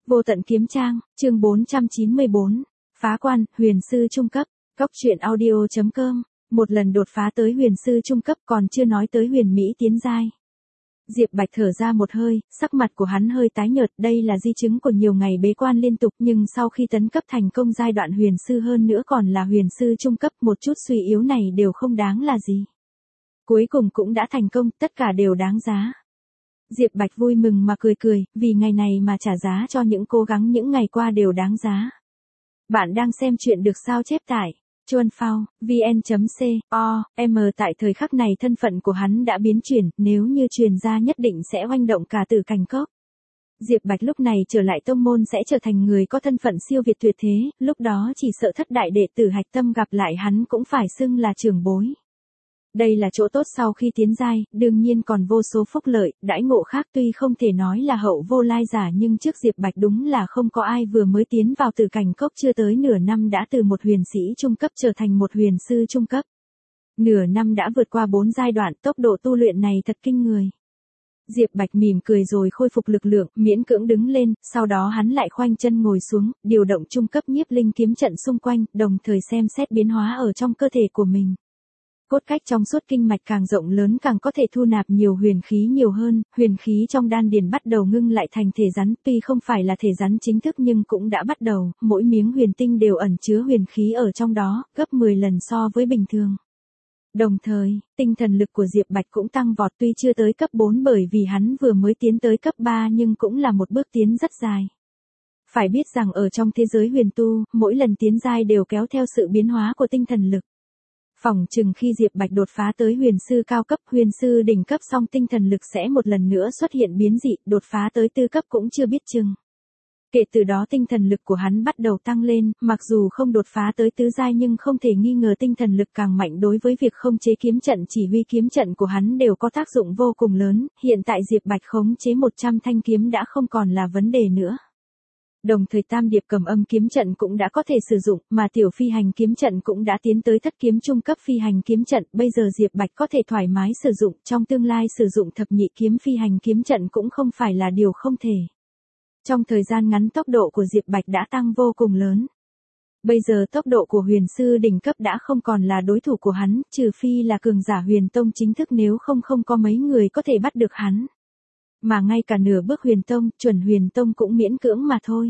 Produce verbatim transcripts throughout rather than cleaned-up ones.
Vô tận kiếm trang, chương bốn trăm chín mươi bốn. Phá quan, huyền sư trung cấp. Góc truyện audio chấm com. Một lần đột phá tới huyền sư trung cấp còn chưa nói tới huyền mỹ tiến giai. Diệp Bạch thở ra một hơi, sắc mặt của hắn hơi tái nhợt, đây là di chứng của nhiều ngày bế quan liên tục, nhưng sau khi tấn cấp thành công giai đoạn huyền sư hơn nữa còn là huyền sư trung cấp, một chút suy yếu này đều không đáng là gì. Cuối cùng cũng đã thành công, tất cả đều đáng giá. Diệp Bạch vui mừng mà cười cười, vì ngày này mà trả giá cho những cố gắng những ngày qua đều đáng giá. Bạn đang xem chuyện được sao chép tại chuan phao vn chấm com. Tại thời khắc này thân phận của hắn đã biến chuyển, nếu như truyền ra nhất định sẽ oanh động cả Tử Cảnh Cốc. Diệp Bạch lúc này trở lại tông môn sẽ trở thành người có thân phận siêu việt tuyệt thế, lúc đó chỉ sợ thất đại đệ tử Hạch Tâm gặp lại hắn cũng phải xưng là trưởng bối. Đây là chỗ tốt sau khi tiến giai, đương nhiên còn vô số phúc lợi, đãi ngộ khác tuy không thể nói là hậu vô lai giả nhưng trước Diệp Bạch đúng là không có ai vừa mới tiến vào Tử Cảnh Cốc chưa tới nửa năm đã từ một huyền sĩ trung cấp trở thành một huyền sư trung cấp. Nửa năm đã vượt qua bốn giai đoạn, tốc độ tu luyện này thật kinh người. Diệp Bạch mỉm cười rồi khôi phục lực lượng, miễn cưỡng đứng lên, sau đó hắn lại khoanh chân ngồi xuống, điều động trung cấp nhiếp linh kiếm trận xung quanh, đồng thời xem xét biến hóa ở trong cơ thể của mình. Cốt cách trong suốt kinh mạch càng rộng lớn càng có thể thu nạp nhiều huyền khí nhiều hơn, huyền khí trong đan điền bắt đầu ngưng lại thành thể rắn, tuy không phải là thể rắn chính thức nhưng cũng đã bắt đầu, mỗi miếng huyền tinh đều ẩn chứa huyền khí ở trong đó, gấp mười lần so với bình thường. Đồng thời, tinh thần lực của Diệp Bạch cũng tăng vọt tuy chưa tới cấp bốn bởi vì hắn vừa mới tiến tới cấp ba nhưng cũng là một bước tiến rất dài. Phải biết rằng ở trong thế giới huyền tu, mỗi lần tiến giai đều kéo theo sự biến hóa của tinh thần lực. Phỏng chừng khi Diệp Bạch đột phá tới huyền sư cao cấp, huyền sư đỉnh cấp xong tinh thần lực sẽ một lần nữa xuất hiện biến dị, đột phá tới tư cấp cũng chưa biết chừng. Kể từ đó tinh thần lực của hắn bắt đầu tăng lên, mặc dù không đột phá tới tứ giai nhưng không thể nghi ngờ tinh thần lực càng mạnh đối với việc khống chế kiếm trận chỉ huy kiếm trận của hắn đều có tác dụng vô cùng lớn, hiện tại Diệp Bạch khống chế một trăm thanh kiếm đã không còn là vấn đề nữa. Đồng thời tam điệp cầm âm kiếm trận cũng đã có thể sử dụng, mà tiểu phi hành kiếm trận cũng đã tiến tới thất kiếm trung cấp phi hành kiếm trận, bây giờ Diệp Bạch có thể thoải mái sử dụng, trong tương lai sử dụng thập nhị kiếm phi hành kiếm trận cũng không phải là điều không thể. Trong thời gian ngắn tốc độ của Diệp Bạch đã tăng vô cùng lớn. Bây giờ tốc độ của huyền sư đỉnh cấp đã không còn là đối thủ của hắn, trừ phi là cường giả huyền tông chính thức nếu không không có mấy người có thể bắt được hắn. Mà ngay cả nửa bước huyền tông, chuẩn huyền tông cũng miễn cưỡng mà thôi.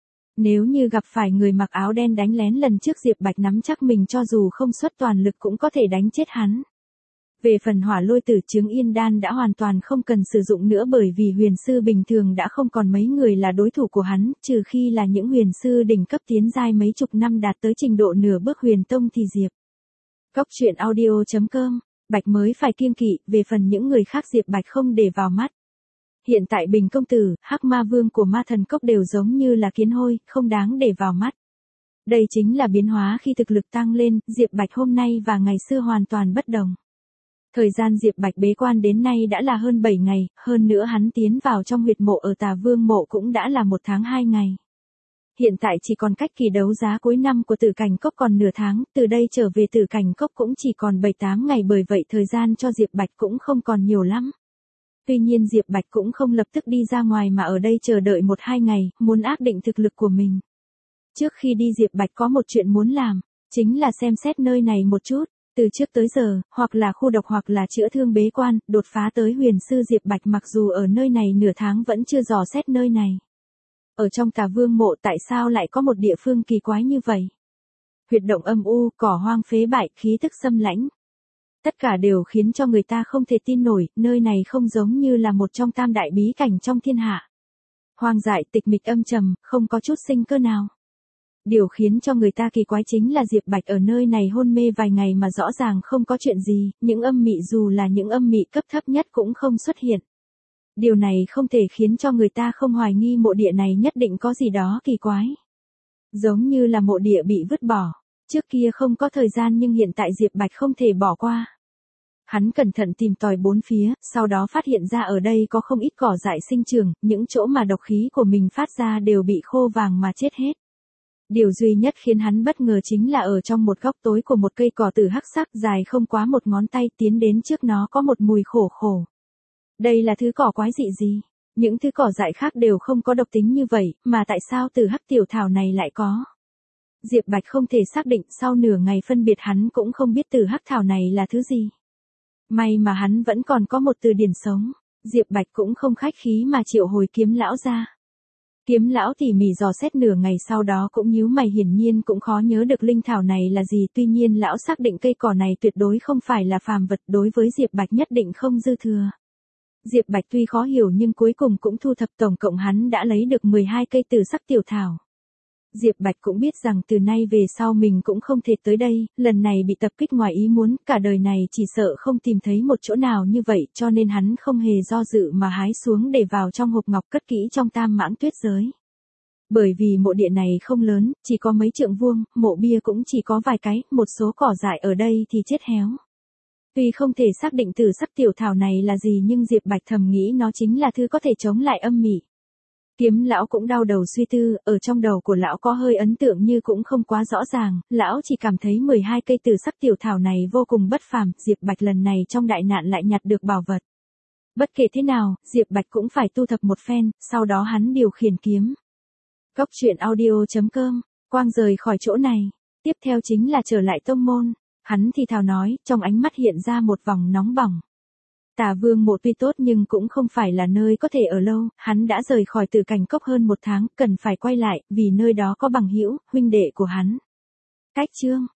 Nếu như gặp phải người mặc áo đen đánh lén lần trước Diệp Bạch nắm chắc mình cho dù không xuất toàn lực cũng có thể đánh chết hắn. Về phần hỏa lôi tử chứng yên đan đã hoàn toàn không cần sử dụng nữa bởi vì huyền sư bình thường đã không còn mấy người là đối thủ của hắn, trừ khi là những huyền sư đỉnh cấp tiến giai mấy chục năm đạt tới trình độ nửa bước huyền tông thì Diệp. Góc truyện audio chấm com, Bạch mới phải kiêng kỵ, về phần những người khác Diệp Bạch không để vào mắt. Hiện tại Bình công tử, Hắc Ma Vương của Ma Thần Cốc đều giống như là kiến hôi, không đáng để vào mắt. Đây chính là biến hóa khi thực lực tăng lên, Diệp Bạch hôm nay và ngày xưa hoàn toàn bất đồng. Thời gian Diệp Bạch bế quan đến nay đã là hơn bảy ngày, hơn nữa hắn tiến vào trong huyệt mộ ở Tà Vương mộ cũng đã là một tháng hai ngày. Hiện tại chỉ còn cách kỳ đấu giá cuối năm của Tử Cảnh Cốc còn nửa tháng, từ đây trở về Tử Cảnh Cốc cũng chỉ còn bảy tám ngày bởi vậy thời gian cho Diệp Bạch cũng không còn nhiều lắm. Tuy nhiên Diệp Bạch cũng không lập tức đi ra ngoài mà ở đây chờ đợi một hai ngày, muốn ác định thực lực của mình. Trước khi đi Diệp Bạch có một chuyện muốn làm, chính là xem xét nơi này một chút, từ trước tới giờ, hoặc là khu độc hoặc là chữa thương bế quan, đột phá tới huyền sư Diệp Bạch mặc dù ở nơi này nửa tháng vẫn chưa dò xét nơi này. Ở trong Tà Vương mộ tại sao lại có một địa phương kỳ quái như vậy? Huyệt động âm u, cỏ hoang phế bại, khí tức xâm lãnh. Tất cả đều khiến cho người ta không thể tin nổi, nơi này không giống như là một trong tam đại bí cảnh trong thiên hạ. Hoang dại tịch mịch âm trầm, không có chút sinh cơ nào. Điều khiến cho người ta kỳ quái chính là Diệp Bạch ở nơi này hôn mê vài ngày mà rõ ràng không có chuyện gì, những âm mị dù là những âm mị cấp thấp nhất cũng không xuất hiện. Điều này không thể khiến cho người ta không hoài nghi mộ địa này nhất định có gì đó kỳ quái. Giống như là mộ địa bị vứt bỏ. Trước kia không có thời gian nhưng hiện tại Diệp Bạch không thể bỏ qua. Hắn cẩn thận tìm tòi bốn phía, sau đó phát hiện ra ở đây có không ít cỏ dại sinh trưởng, những chỗ mà độc khí của mình phát ra đều bị khô vàng mà chết hết. Điều duy nhất khiến hắn bất ngờ chính là ở trong một góc tối của một cây cỏ tử hắc sắc dài không quá một ngón tay tiến đến trước nó có một mùi khổ khổ. Đây là thứ cỏ quái dị gì? Những thứ cỏ dại khác đều không có độc tính như vậy, mà tại sao từ hắc tiểu thảo này lại có? Diệp Bạch không thể xác định, sau nửa ngày phân biệt hắn cũng không biết từ hắc thảo này là thứ gì. May mà hắn vẫn còn có một từ điển sống. Diệp Bạch cũng không khách khí mà triệu hồi kiếm lão ra. Kiếm lão tỉ mỉ dò xét nửa ngày sau đó cũng nhíu mày, hiển nhiên cũng khó nhớ được linh thảo này là gì, tuy nhiên lão xác định cây cỏ này tuyệt đối không phải là phàm vật, đối với Diệp Bạch nhất định không dư thừa. Diệp Bạch tuy khó hiểu nhưng cuối cùng cũng thu thập, tổng cộng hắn đã lấy được mười hai cây tử sắc tiểu thảo. Diệp Bạch cũng biết rằng từ nay về sau mình cũng không thể tới đây, lần này bị tập kích ngoài ý muốn, cả đời này chỉ sợ không tìm thấy một chỗ nào như vậy, cho nên hắn không hề do dự mà hái xuống để vào trong hộp ngọc cất kỹ trong tam mãng tuyết giới. Bởi vì mộ địa này không lớn, chỉ có mấy trượng vuông, mộ bia cũng chỉ có vài cái, một số cỏ dại ở đây thì chết héo. Tuy không thể xác định tử sắc tiểu thảo này là gì nhưng Diệp Bạch thầm nghĩ nó chính là thứ có thể chống lại âm mị. Kiếm lão cũng đau đầu suy tư, ở trong đầu của lão có hơi ấn tượng như cũng không quá rõ ràng, lão chỉ cảm thấy mười hai cây tử sắc tiểu thảo này vô cùng bất phàm, Diệp Bạch lần này trong đại nạn lại nhặt được bảo vật. Bất kể thế nào, Diệp Bạch cũng phải tu thập một phen, sau đó hắn điều khiển kiếm. Góc truyện audio chấm com, quang rời khỏi chỗ này, tiếp theo chính là trở lại tông môn, hắn thì thào nói, trong ánh mắt hiện ra một vòng nóng bỏng. Tà Vương mộ tuy tốt nhưng cũng không phải là nơi có thể ở lâu, hắn đã rời khỏi Tử Cảnh Cốc hơn một tháng, cần phải quay lại, vì nơi đó có bằng hữu, huynh đệ của hắn. Cách chương